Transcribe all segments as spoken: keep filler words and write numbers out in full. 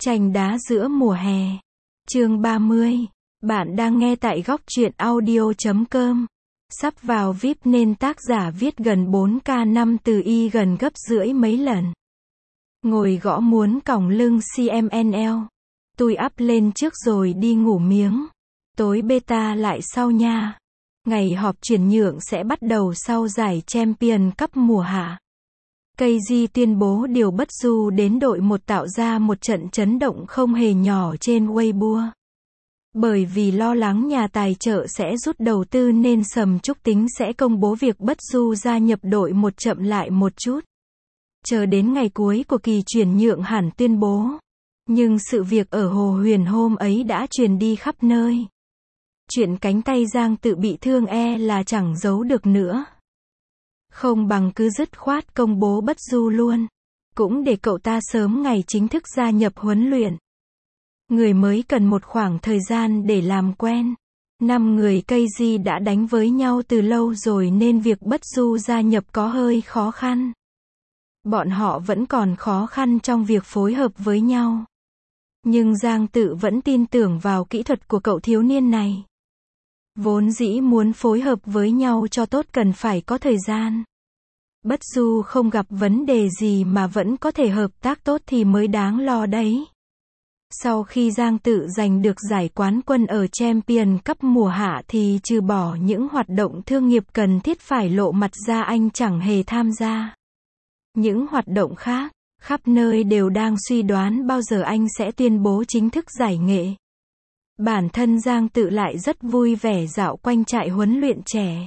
Tranh đá giữa mùa hè. Chương ba mươi. Bạn đang nghe tại góc truyện audio chấm com. Sắp vào vi ai pi nên tác giả viết gần bốn k năm từ y gần gấp rưỡi mấy lần. Ngồi gõ muốn còng lưng xê em en lờ. Tôi up lên trước rồi đi ngủ miếng. Tối beta lại sau nha. Ngày họp chuyển nhượng sẽ bắt đầu sau giải Champions Cup mùa hạ. ca giê tuyên bố điều Bất Du đến đội một tạo ra một trận chấn động không hề nhỏ trên Weibo. Bởi vì lo lắng nhà tài trợ sẽ rút đầu tư nên Sầm Trúc tính sẽ công bố việc Bất Du gia nhập đội một chậm lại một chút. Chờ đến ngày cuối của kỳ chuyển nhượng hẳn tuyên bố. Nhưng sự việc ở Hồ Huyền hôm ấy đã truyền đi khắp nơi. Chuyện cánh tay Giang Tự bị thương e là chẳng giấu được nữa. Không bằng cứ dứt khoát công bố Bất Du luôn. Cũng để cậu ta sớm ngày chính thức gia nhập huấn luyện. Người mới cần một khoảng thời gian để làm quen. Năm người ca giê đã đánh với nhau từ lâu rồi nên việc Bất Du gia nhập có hơi khó khăn. Bọn họ vẫn còn khó khăn trong việc phối hợp với nhau. Nhưng Giang Tự vẫn tin tưởng vào kỹ thuật của cậu thiếu niên này. Vốn dĩ muốn phối hợp với nhau cho tốt cần phải có thời gian. Bất Du không gặp vấn đề gì mà vẫn có thể hợp tác tốt thì mới đáng lo đấy. Sau khi Giang Tự giành được giải quán quân ở Champions Cup mùa hạ thì trừ bỏ những hoạt động thương nghiệp cần thiết phải lộ mặt ra anh chẳng hề tham gia. Những hoạt động khác, khắp nơi đều đang suy đoán bao giờ anh sẽ tuyên bố chính thức giải nghệ. Bản thân Giang Tự lại rất vui vẻ dạo quanh trại huấn luyện trẻ.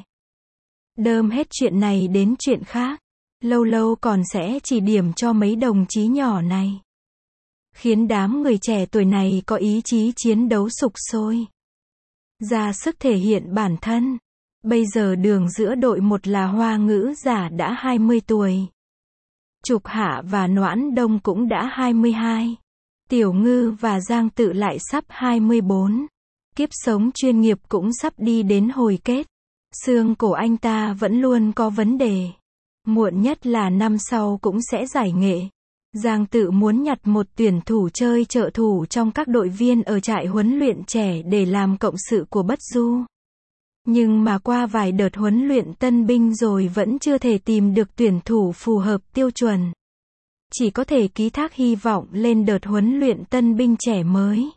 Đơm hết chuyện này đến chuyện khác. Lâu lâu còn sẽ chỉ điểm cho mấy đồng chí nhỏ này. Khiến đám người trẻ tuổi này có ý chí chiến đấu sục sôi. Ra sức thể hiện bản thân. Bây giờ đường giữa đội một là Hoa Ngữ Giả đã hai mươi tuổi. Trục Hạ và Noãn Đông cũng đã hai mươi hai. Tiểu Ngư và Giang Tự lại sắp hai mươi bốn. Kiếp sống chuyên nghiệp cũng sắp đi đến hồi kết. Xương cổ anh ta vẫn luôn có vấn đề. Muộn nhất là năm sau cũng sẽ giải nghệ. Giang Tự muốn nhặt một tuyển thủ chơi trợ thủ trong các đội viên ở trại huấn luyện trẻ để làm cộng sự của Bất Du. Nhưng mà qua vài đợt huấn luyện tân binh rồi vẫn chưa thể tìm được tuyển thủ phù hợp tiêu chuẩn. Chỉ có thể ký thác hy vọng lên đợt huấn luyện tân binh trẻ mới.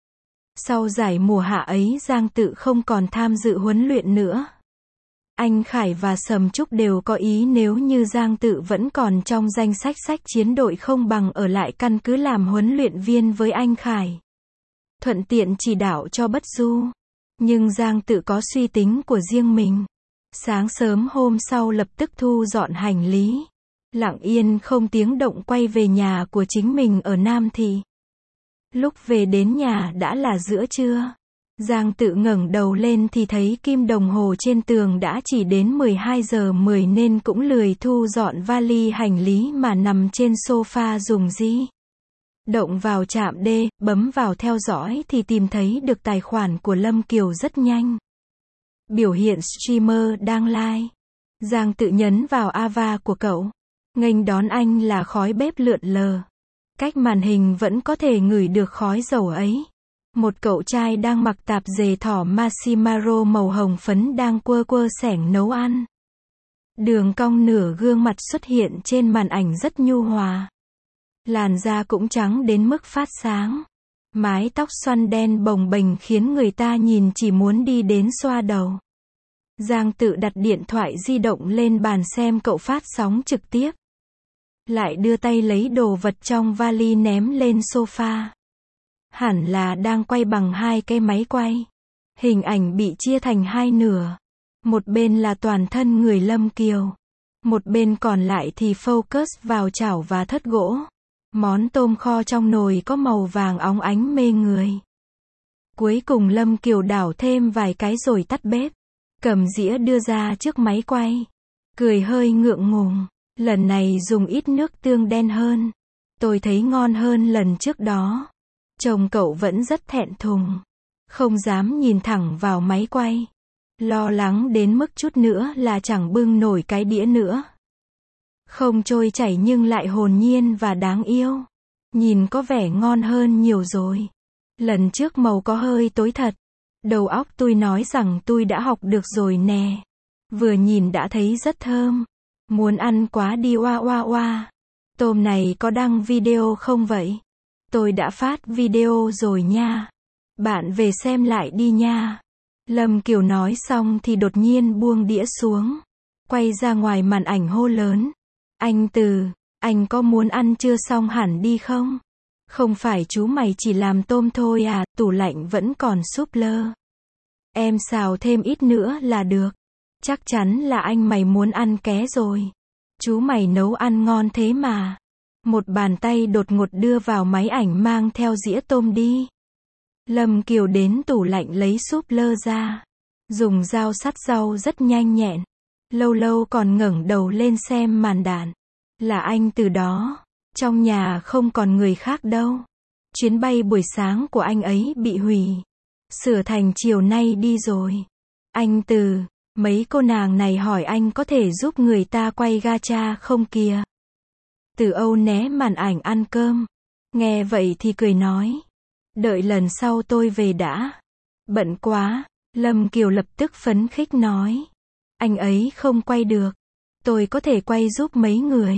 Sau giải mùa hạ ấy Giang Tự không còn tham dự huấn luyện nữa. Anh Khải và Sầm Trúc đều có ý nếu như Giang Tự vẫn còn trong danh sách sách chiến đội không bằng ở lại căn cứ làm huấn luyện viên với anh Khải. Thuận tiện chỉ đạo cho Bất Du. Nhưng Giang Tự có suy tính của riêng mình. Sáng sớm hôm sau lập tức thu dọn hành lý. Lặng yên không tiếng động quay về nhà của chính mình ở Nam Thị. Lúc về đến nhà đã là giữa trưa. Giang Tự ngẩng đầu lên thì thấy kim đồng hồ trên tường đã chỉ đến mười hai giờ mười nên cũng lười thu dọn vali hành lý mà nằm trên sofa dùng di động vào chạm D, bấm vào theo dõi thì tìm thấy được tài khoản của Lâm Kiều rất nhanh. Biểu hiện streamer đang live. Giang Tự nhấn vào ava của cậu. Nghênh đón anh là khói bếp lượn lờ. Cách màn hình vẫn có thể ngửi được khói dầu ấy. Một cậu trai đang mặc tạp dề thỏ Masimaro màu hồng phấn đang quơ quơ xẻng nấu ăn. Đường cong nửa gương mặt xuất hiện trên màn ảnh rất nhu hòa. Làn da cũng trắng đến mức phát sáng. Mái tóc xoăn đen bồng bềnh khiến người ta nhìn chỉ muốn đi đến xoa đầu. Giang Tự đặt điện thoại di động lên bàn xem cậu phát sóng trực tiếp. Lại đưa tay lấy đồ vật trong vali ném lên sofa. Hẳn là đang quay bằng hai cái máy quay. Hình ảnh bị chia thành hai nửa. Một bên là toàn thân người Lâm Kiều. Một bên còn lại thì focus vào chảo và thớt gỗ. Món tôm kho trong nồi có màu vàng óng ánh mê người. Cuối cùng Lâm Kiều đảo thêm vài cái rồi tắt bếp. Cầm dĩa đưa ra trước máy quay. Cười hơi ngượng ngùng. Lần này dùng ít nước tương đen hơn. Tôi thấy ngon hơn lần trước đó. Chồng cậu vẫn rất thẹn thùng. Không dám nhìn thẳng vào máy quay. Lo lắng đến mức chút nữa là chẳng bưng nổi cái đĩa nữa. Không trôi chảy nhưng lại hồn nhiên và đáng yêu. Nhìn có vẻ ngon hơn nhiều rồi. Lần trước màu có hơi tối thật. Đầu óc tôi nói rằng tôi đã học được rồi nè. Vừa nhìn đã thấy rất thơm. Muốn ăn quá đi oa oa oa. Tôm này có đăng video không vậy? Tôi đã phát video rồi nha. Bạn về xem lại đi nha. Lâm Kiều nói xong thì đột nhiên buông đĩa xuống. Quay ra ngoài màn ảnh hô lớn. Anh Từ, anh có muốn ăn chưa xong hẳn đi không? Không phải chú mày chỉ làm tôm thôi à, tủ lạnh vẫn còn súp lơ. Em xào thêm ít nữa là được. Chắc chắn là anh mày muốn ăn ké rồi. Chú mày nấu ăn ngon thế mà. Một bàn tay đột ngột đưa vào máy ảnh mang theo dĩa tôm đi. Lâm Kiều đến tủ lạnh lấy súp lơ ra. Dùng dao sắt rau rất nhanh nhẹn. Lâu lâu còn ngẩng đầu lên xem màn đạn. Là anh Từ đó. Trong nhà không còn người khác đâu. Chuyến bay buổi sáng của anh ấy bị hủy. Sửa thành chiều nay đi rồi. Anh Từ, mấy cô nàng này hỏi anh có thể giúp người ta quay gacha không kìa. Từ Âu né màn ảnh ăn cơm. Nghe vậy thì cười nói. Đợi lần sau tôi về đã. Bận quá. Lâm Kiều lập tức phấn khích nói. Anh ấy không quay được. Tôi có thể quay giúp mấy người.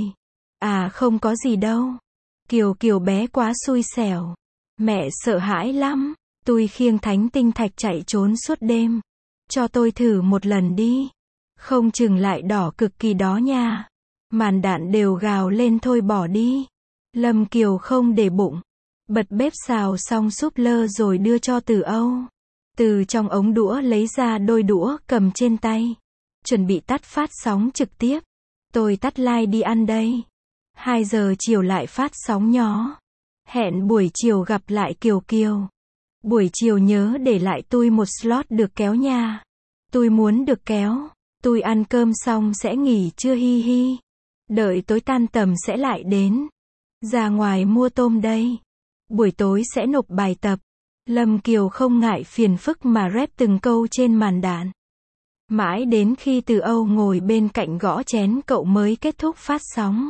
À không có gì đâu. Kiều Kiều bé quá xui xẻo. Mẹ sợ hãi lắm. Tôi khiêng thánh tinh thạch chạy trốn suốt đêm. Cho tôi thử một lần đi. Không chừng lại đỏ cực kỳ đó nha. Màn đạn đều gào lên thôi bỏ đi. Lâm Kiều không để bụng. Bật bếp xào xong súp lơ rồi đưa cho Từ Âu. Từ trong ống đũa lấy ra đôi đũa cầm trên tay. Chuẩn bị tắt phát sóng trực tiếp. Tôi tắt like đi ăn đây. hai giờ chiều lại phát sóng nhỏ. Hẹn buổi chiều gặp lại Kiều Kiều. Buổi chiều nhớ để lại tôi một slot được kéo nha. Tôi muốn được kéo. Tôi ăn cơm xong sẽ nghỉ trưa hi hi. Đợi tối tan tầm sẽ lại đến. Ra ngoài mua tôm đây. Buổi tối sẽ nộp bài tập. Lâm Kiều không ngại phiền phức mà rep từng câu trên màn đạn. Mãi đến khi Từ Âu ngồi bên cạnh gõ chén cậu mới kết thúc phát sóng.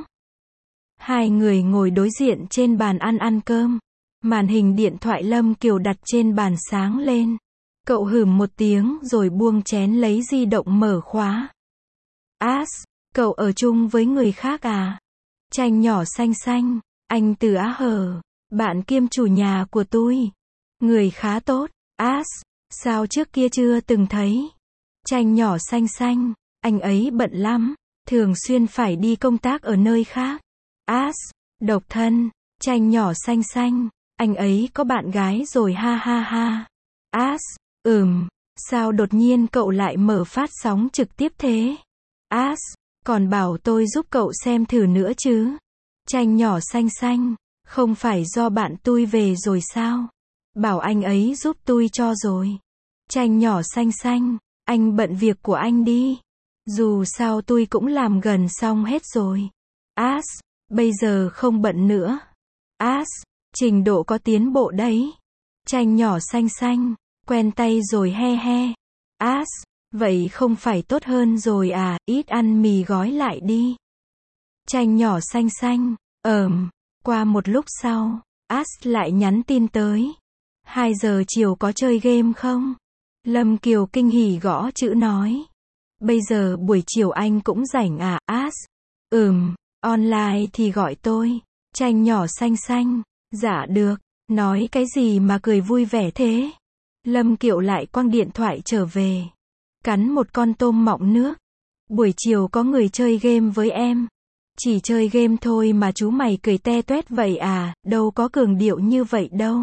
Hai người ngồi đối diện trên bàn ăn ăn cơm. Màn hình điện thoại Lâm Kiều đặt trên bàn sáng lên. Cậu hửm một tiếng rồi buông chén lấy di động mở khóa. As, cậu ở chung với người khác à? Tranh nhỏ xanh xanh, anh Từ Á hờ, bạn kiêm chủ nhà của tôi. Người khá tốt. As, sao trước kia chưa từng thấy? Tranh nhỏ xanh xanh, anh ấy bận lắm, thường xuyên phải đi công tác ở nơi khác. As, độc thân. Tranh nhỏ xanh xanh, anh ấy có bạn gái rồi ha ha ha. As, ừm, sao đột nhiên cậu lại mở phát sóng trực tiếp thế? As, còn bảo tôi giúp cậu xem thử nữa chứ. Tranh nhỏ xanh xanh, không phải do bạn tôi về rồi sao? Bảo anh ấy giúp tôi cho rồi. Tranh nhỏ xanh xanh, anh bận việc của anh đi. Dù sao tôi cũng làm gần xong hết rồi. As, bây giờ không bận nữa. As, trình độ có tiến bộ đấy. Tranh nhỏ xanh xanh, quen tay rồi he he. As, vậy không phải tốt hơn rồi à, ít ăn mì gói lại đi. Tranh nhỏ xanh xanh, ờm, qua một lúc sau, As lại nhắn tin tới. hai giờ chiều có chơi game không? Lâm Kiều kinh hỉ gõ chữ nói. Bây giờ buổi chiều anh cũng rảnh à, As? Ừm, online thì gọi tôi. Tranh nhỏ xanh xanh, dạ được, nói cái gì mà cười vui vẻ thế? Lâm Kiều lại quăng điện thoại trở về. Cắn một con tôm mọng nước. Buổi chiều có người chơi game với em. Chỉ chơi game thôi mà chú mày cười te toét vậy à, đâu có cường điệu như vậy đâu.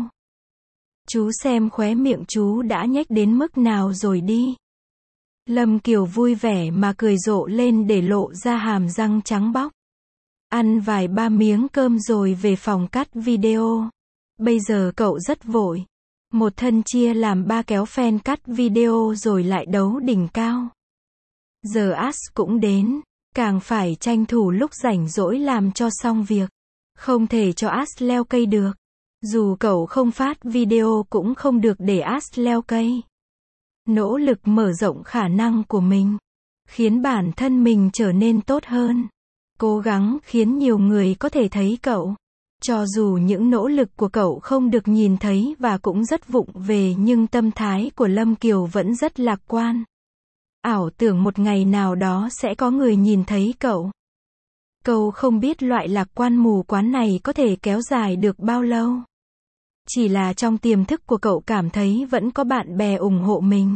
Chú xem khóe miệng chú đã nhếch đến mức nào rồi đi. Lâm Kiều vui vẻ mà cười rộ lên để lộ ra hàm răng trắng bóc. Ăn vài ba miếng cơm rồi về phòng cắt video. Bây giờ cậu rất vội. Một thân chia làm ba kéo fan cắt video rồi lại đấu đỉnh cao. Giờ As cũng đến. Càng phải tranh thủ lúc rảnh rỗi làm cho xong việc. Không thể cho As leo cây được. Dù cậu không phát video cũng không được để As leo cây. Nỗ lực mở rộng khả năng của mình. Khiến bản thân mình trở nên tốt hơn. Cố gắng khiến nhiều người có thể thấy cậu. Cho dù những nỗ lực của cậu không được nhìn thấy và cũng rất vụng về nhưng tâm thái của Lâm Kiều vẫn rất lạc quan. Ảo tưởng một ngày nào đó sẽ có người nhìn thấy cậu. Cậu không biết loại lạc quan mù quáng này có thể kéo dài được bao lâu. Chỉ là trong tiềm thức của cậu cảm thấy vẫn có bạn bè ủng hộ mình.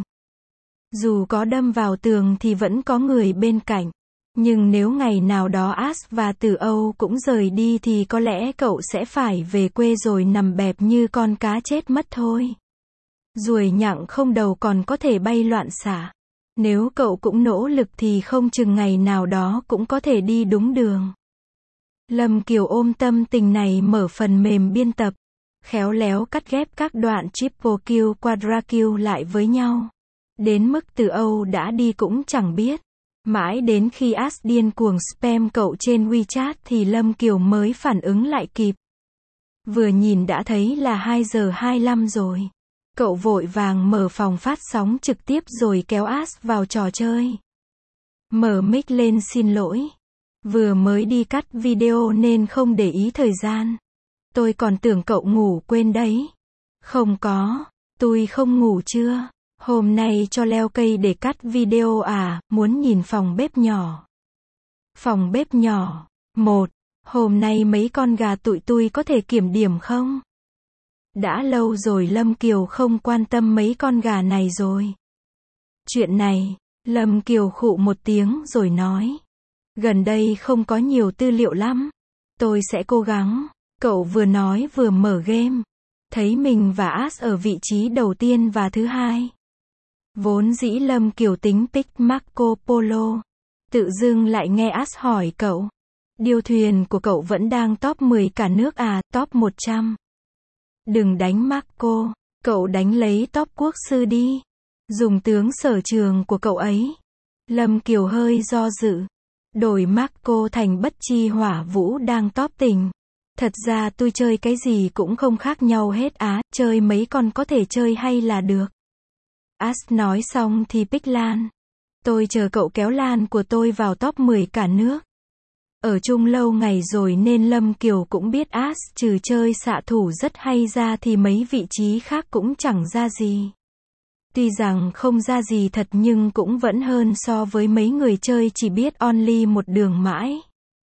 Dù có đâm vào tường thì vẫn có người bên cạnh. Nhưng nếu ngày nào đó Ash và Từ Âu cũng rời đi thì có lẽ cậu sẽ phải về quê rồi nằm bẹp như con cá chết mất thôi. Ruồi nhặng không đầu còn có thể bay loạn xạ. Nếu cậu cũng nỗ lực thì không chừng ngày nào đó cũng có thể đi đúng đường. Lâm Kiều ôm tâm tình này mở phần mềm biên tập, khéo léo cắt ghép các đoạn triple kill quadra kill lại với nhau. Đến mức Từ Âu đã đi cũng chẳng biết. Mãi đến khi Ash điên cuồng spam cậu trên WeChat thì Lâm Kiều mới phản ứng lại kịp. Vừa nhìn đã thấy là hai giờ hai mươi lăm rồi. Cậu vội vàng mở phòng phát sóng trực tiếp rồi kéo Ash vào trò chơi. Mở mic lên xin lỗi. Vừa mới đi cắt video nên không để ý thời gian. Tôi còn tưởng cậu ngủ quên đấy. Không có, tôi không ngủ chưa. Hôm nay cho leo cây để cắt video à, muốn nhìn phòng bếp nhỏ. Phòng bếp nhỏ. Một. Hôm nay mấy con gà tụi tôi có thể kiểm điểm không? Đã lâu rồi Lâm Kiều không quan tâm mấy con gà này rồi. Chuyện này, Lâm Kiều khụ một tiếng rồi nói. Gần đây không có nhiều tư liệu lắm. Tôi sẽ cố gắng. Cậu vừa nói vừa mở game. Thấy mình và Ash ở vị trí đầu tiên và thứ hai. Vốn dĩ Lâm Kiều tính pick Marco Polo. Tự dưng lại nghe Ash hỏi cậu. Điêu thuyền của cậu vẫn đang top mười cả nước à, top một trăm. Đừng đánh Marco, cậu đánh lấy top quốc sư đi. Dùng tướng sở trường của cậu ấy. Lâm Kiều hơi do dự. Đổi Marco thành bất chi hỏa vũ đang top tình. Thật ra tôi chơi cái gì cũng không khác nhau hết á, chơi mấy con có thể chơi hay là được. Ash nói xong thì pick Lan. Tôi chờ cậu kéo Lan của tôi vào top mười cả nước. Ở chung lâu ngày rồi nên Lâm Kiều cũng biết Ash trừ chơi xạ thủ rất hay ra thì mấy vị trí khác cũng chẳng ra gì. Tuy rằng không ra gì thật nhưng cũng vẫn hơn so với mấy người chơi chỉ biết only một đường mãi.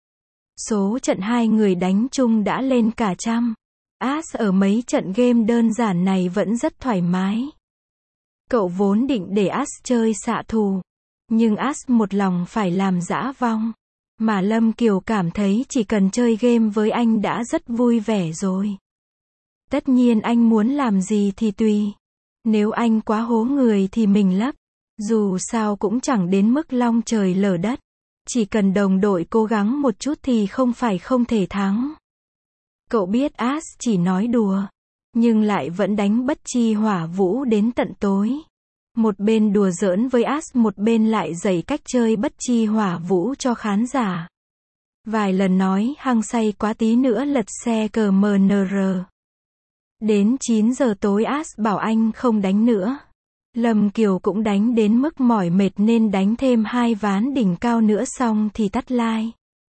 Số trận hai người đánh chung đã lên cả trăm. Ash ở mấy trận game đơn giản này vẫn rất thoải mái. Cậu vốn định để Ash chơi xạ thủ. Nhưng Ash một lòng phải làm dã vong. Mà Lâm Kiều cảm thấy chỉ cần chơi game với anh đã rất vui vẻ rồi. Tất nhiên anh muốn làm gì thì tùy. Nếu anh quá hố người thì mình lấp. Dù sao cũng chẳng đến mức long trời lở đất. Chỉ cần đồng đội cố gắng một chút thì không phải không thể thắng. Cậu biết Ash chỉ nói đùa. Nhưng lại vẫn đánh bất chi hỏa vũ đến tận tối. Một bên đùa giỡn với Ash một bên lại dạy cách chơi bất chi hỏa vũ cho khán giả. Vài lần nói hăng say quá tí nữa lật xe cờ em en rờ. Đến chín giờ tối Ash bảo anh không đánh nữa. Lâm Kiều cũng đánh đến mức mỏi mệt nên đánh thêm hai ván đỉnh cao nữa xong thì tắt like.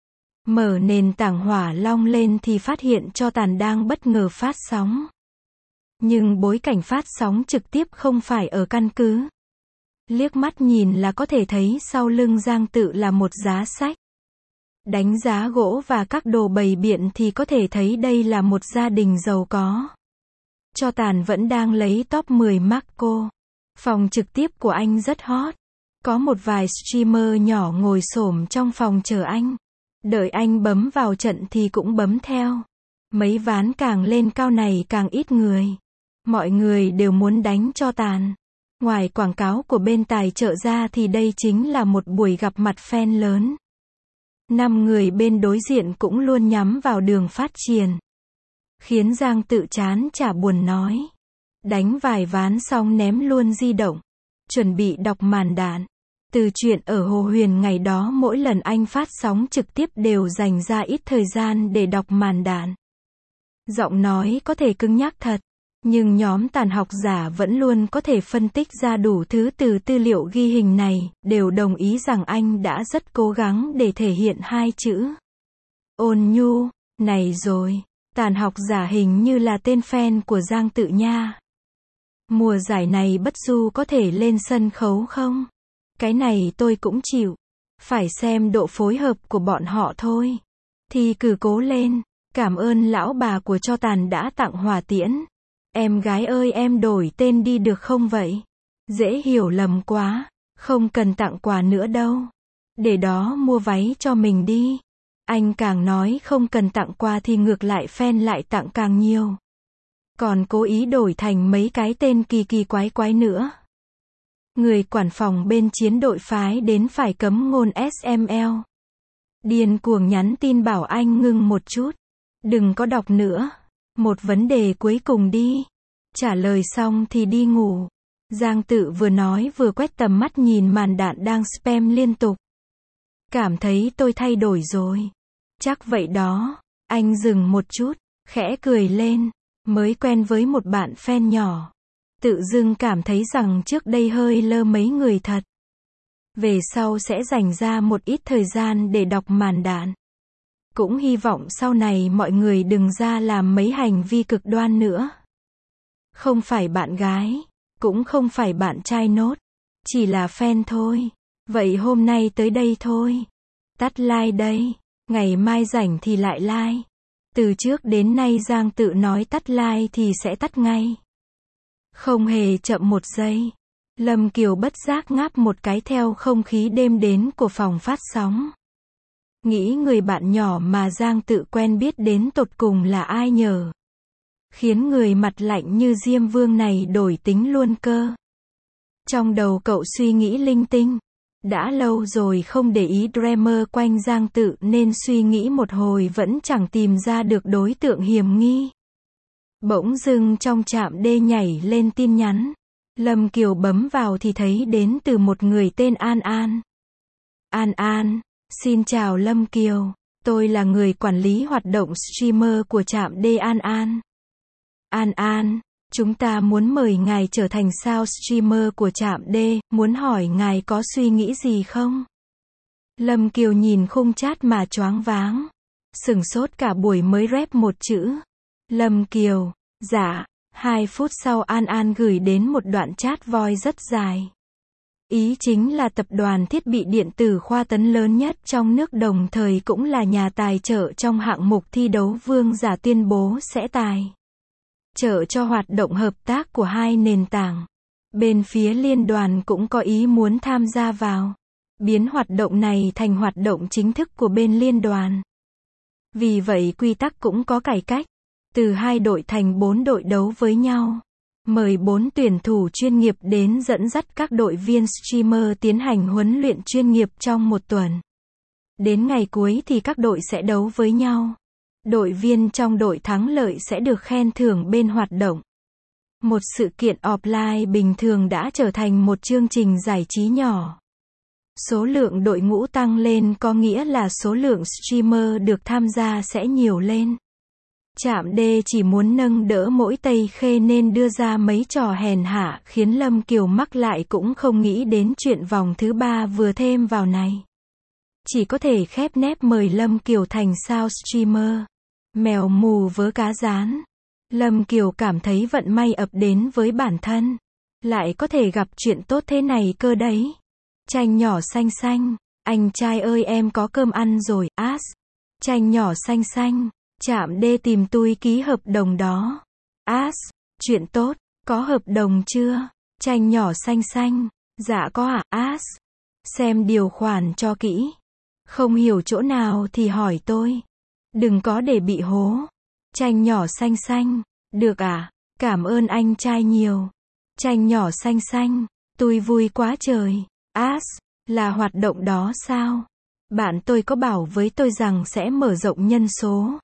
Mở nền tảng Hỏa Long lên thì phát hiện cho tàn đang bất ngờ phát sóng. Nhưng bối cảnh phát sóng trực tiếp không phải ở căn cứ. Liếc mắt nhìn là có thể thấy sau lưng Giang Tự là một giá sách. Đánh giá gỗ và các đồ bày biện thì có thể thấy đây là một gia đình giàu có. Cho tàn vẫn đang lấy top mười Marco. Phòng trực tiếp của anh rất hot. Có một vài streamer nhỏ ngồi xổm trong phòng chờ anh. Đợi anh bấm vào trận thì cũng bấm theo. Mấy ván càng lên cao này càng ít người. Mọi người đều muốn đánh cho tàn. Ngoài quảng cáo của bên tài trợ ra thì đây chính là một buổi gặp mặt fan lớn. Năm người bên đối diện cũng luôn nhắm vào đường phát triển. Khiến Giang Tự chán chả buồn nói. Đánh vài ván xong ném luôn di động. Chuẩn bị đọc màn đạn. Từ chuyện ở Hồ Huyền ngày đó mỗi lần anh phát sóng trực tiếp đều dành ra ít thời gian để đọc màn đạn. Giọng nói có thể cứng nhắc thật. Nhưng nhóm tàn học giả vẫn luôn có thể phân tích ra đủ thứ từ tư liệu ghi hình này, đều đồng ý rằng anh đã rất cố gắng để thể hiện hai chữ ôn nhu, này rồi. Tàn học giả hình như là tên fan của Giang Tự nha. Mùa giải này Bất Du có thể lên sân khấu không? Cái này tôi cũng chịu. Phải xem độ phối hợp của bọn họ thôi. Thì cứ cố lên. Cảm ơn lão bà của Cho Tàn đã tặng hỏa tiễn. Em gái ơi em đổi tên đi được không vậy? Dễ hiểu lầm quá. Không cần tặng quà nữa đâu. Để đó mua váy cho mình đi. Anh càng nói không cần tặng quà thì ngược lại fan lại tặng càng nhiều. Còn cố ý đổi thành mấy cái tên kỳ kỳ quái quái nữa. Người quản phòng bên chiến đội phái đến phải cấm ngôn ét em lờ. Điên cuồng nhắn tin bảo anh ngưng một chút. Đừng có đọc nữa. Một vấn đề cuối cùng đi. Trả lời xong thì đi ngủ. Giang Tự vừa nói vừa quét tầm mắt nhìn màn đạn đang spam liên tục. Cảm thấy tôi thay đổi rồi. Chắc vậy đó. Anh dừng một chút, khẽ cười lên. Mới quen với một bạn fan nhỏ. Tự dưng cảm thấy rằng trước đây hơi lơ mấy người thật. Về sau sẽ dành ra một ít thời gian để đọc màn đạn. Cũng hy vọng sau này mọi người đừng ra làm mấy hành vi cực đoan nữa. Không phải bạn gái, cũng không phải bạn trai nốt. Chỉ là fan thôi. Vậy hôm nay tới đây thôi. Tắt like đây. Ngày mai rảnh thì lại like. Từ trước đến nay Giang Tự nói tắt like thì sẽ tắt ngay. Không hề chậm một giây. Lâm Kiều bất giác ngáp một cái theo không khí đêm đến của phòng phát sóng. Nghĩ người bạn nhỏ mà Giang Tự quen biết đến tột cùng là ai nhờ. Khiến người mặt lạnh như Diêm Vương này đổi tính luôn cơ. Trong đầu cậu suy nghĩ linh tinh. Đã lâu rồi không để ý drama quanh Giang Tự nên suy nghĩ một hồi vẫn chẳng tìm ra được đối tượng hiểm nghi. Bỗng dưng trong trạm D nhảy lên tin nhắn. Lâm Kiều bấm vào thì thấy đến từ một người tên An An. An An, xin chào Lâm Kiều, tôi là người quản lý hoạt động streamer của trạm D An An. An An, chúng ta muốn mời ngài trở thành sao streamer của trạm D, muốn hỏi ngài có suy nghĩ gì không? Lâm Kiều nhìn khung chat mà choáng váng. Sửng sốt cả buổi mới rep một chữ. Lâm Kiều, dạ. Hai phút sau An An gửi đến một đoạn chat voice rất dài. Ý chính là tập đoàn thiết bị điện tử Khoa Tấn lớn nhất trong nước đồng thời cũng là nhà tài trợ trong hạng mục thi đấu vương giả tuyên bố sẽ tài trợ cho hoạt động hợp tác của hai nền tảng. Bên phía liên đoàn cũng có ý muốn tham gia vào, biến hoạt động này thành hoạt động chính thức của bên liên đoàn. Vì vậy quy tắc cũng có cải cách. Từ hai đội thành bốn đội đấu với nhau. Mời bốn tuyển thủ chuyên nghiệp đến dẫn dắt các đội viên streamer tiến hành huấn luyện chuyên nghiệp trong một tuần. Đến ngày cuối thì các đội sẽ đấu với nhau. Đội viên trong đội thắng lợi sẽ được khen thưởng bên hoạt động. Một sự kiện offline bình thường đã trở thành một chương trình giải trí nhỏ. Số lượng đội ngũ tăng lên có nghĩa là số lượng streamer được tham gia sẽ nhiều lên. Trạm D chỉ muốn nâng đỡ mỗi Tây Khê nên đưa ra mấy trò hèn hạ khiến Lâm Kiều mắc lại cũng không nghĩ đến chuyện vòng thứ ba vừa thêm vào này. Chỉ có thể khép nép mời Lâm Kiều thành sao streamer. Mèo mù vớ cá rán. Lâm Kiều cảm thấy vận may ập đến với bản thân. Lại có thể gặp chuyện tốt thế này cơ đấy. Chanh nhỏ xanh xanh. Anh trai ơi em có cơm ăn rồi, as. Chanh nhỏ xanh xanh. Trạm D tìm tôi ký hợp đồng đó. As, chuyện tốt, có hợp đồng chưa? Chanh nhỏ xanh xanh. Dạ có ạ, à? As. Xem điều khoản cho kỹ. Không hiểu chỗ nào thì hỏi tôi. Đừng có để bị hố. Chanh nhỏ xanh xanh. Được à? Cảm ơn anh trai nhiều. Chanh nhỏ xanh xanh. Tôi vui quá trời. As, là hoạt động đó sao? Bạn tôi có bảo với tôi rằng sẽ mở rộng nhân số.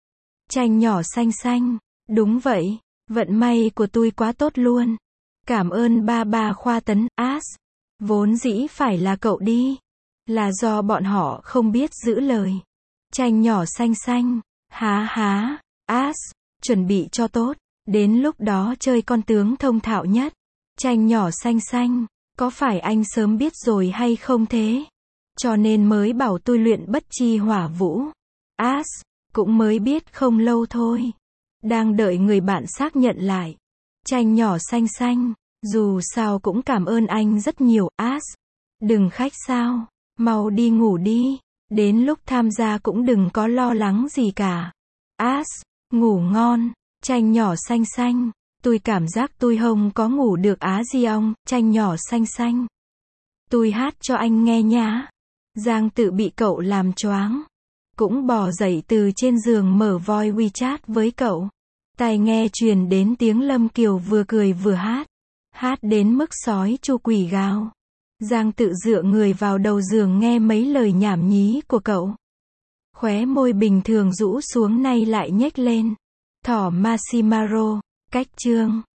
Chanh nhỏ xanh xanh. Đúng vậy. Vận may của tôi quá tốt luôn. Cảm ơn ba ba Khoa Tấn, as. Vốn dĩ phải là cậu đi. Là do bọn họ không biết giữ lời. Chanh nhỏ xanh xanh. Há há. As. Chuẩn bị cho tốt. Đến lúc đó chơi con tướng thông thạo nhất. Chanh nhỏ xanh xanh. Có phải anh sớm biết rồi hay không thế? Cho nên mới bảo tôi luyện bất chi hỏa vũ. As. Cũng mới biết không lâu thôi. Đang đợi người bạn xác nhận lại. Tranh nhỏ xanh xanh. Dù sao cũng cảm ơn anh rất nhiều, As. Đừng khách sao. Mau đi ngủ đi. Đến lúc tham gia cũng đừng có lo lắng gì cả. As. Ngủ ngon. Tranh nhỏ xanh xanh. Tôi cảm giác tôi không có ngủ được á gì ông, tranh nhỏ xanh xanh. Tôi hát cho anh nghe nhá. Giang Tự bị cậu làm choáng. Cũng bò dậy từ trên giường mở voice WeChat với cậu. Tai nghe truyền đến tiếng Lâm Kiều vừa cười vừa hát. Hát đến mức sói chu quỷ gào. Giang Tự dựa người vào đầu giường nghe mấy lời nhảm nhí của cậu. Khóe môi bình thường rũ xuống nay lại nhếch lên. Thỏ Masimaro, cách chương.